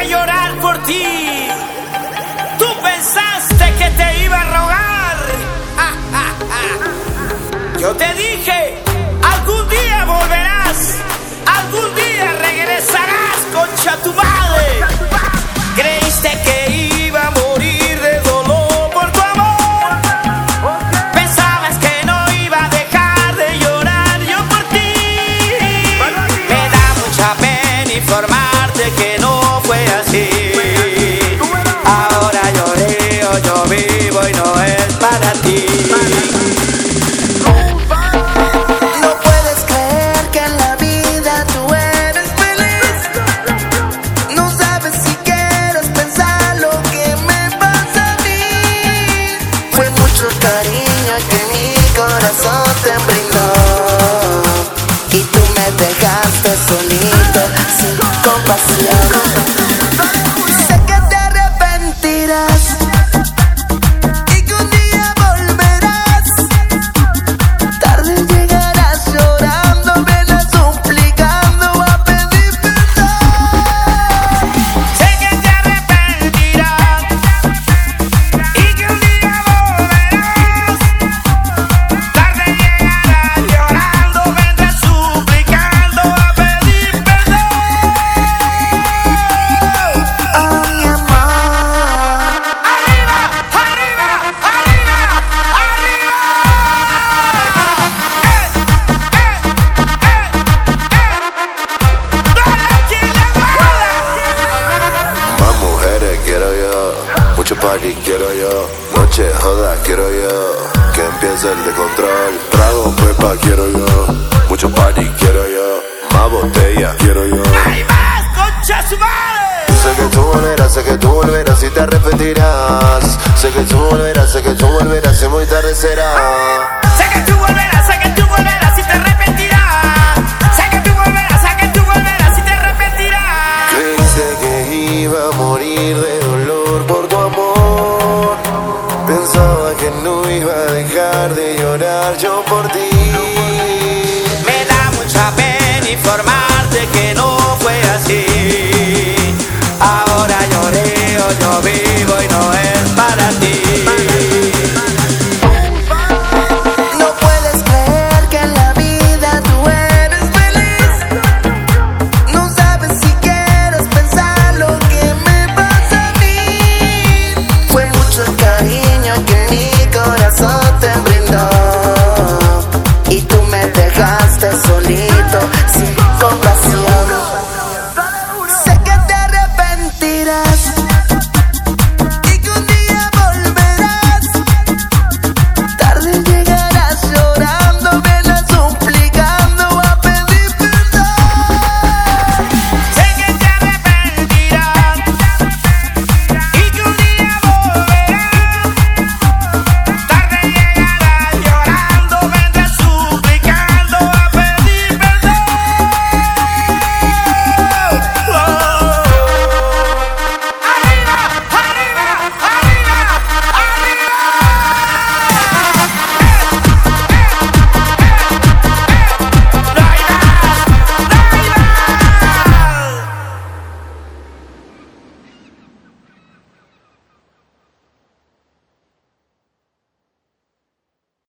a llorar por ti. Tú pensaste que te iba a rogar. Yo te dije, algún día volverás, algún día regresarás, concha tu madre. Creíste que iba a morir de dolor por tu amor. Pensabas que no iba a dejar de llorar yo por ti. Me da mucha pena informarte que no fue así. Ahora yo río, yo vivo y no es para ti. Cariño que mi corazón te brindó y tú me dejaste solito sin compasión. Sé que te arrepentirás y que un día volverás. Tarde llegarás llorando, vendrás suplicando a pedir perdón. Sé que te arrepentirás y que un día mucho party quiero yo, noche joda quiero yo, que empiece el descontrol, trago pepa quiero yo, mucho party quiero yo, más botella quiero yo. ¡Hay más, concha su madre! Sé que tú volverás y te arrepentirás. Sé que tú volverás y muy tarde será. Sé que tú volverás y te arrepentirás. Sé que tú volverás y te arrepentirás. Creíste que iba a morir de dolor por tu amor. Pensaba que no iba a dejar de llorar yo por ti. Me da mucha pena informar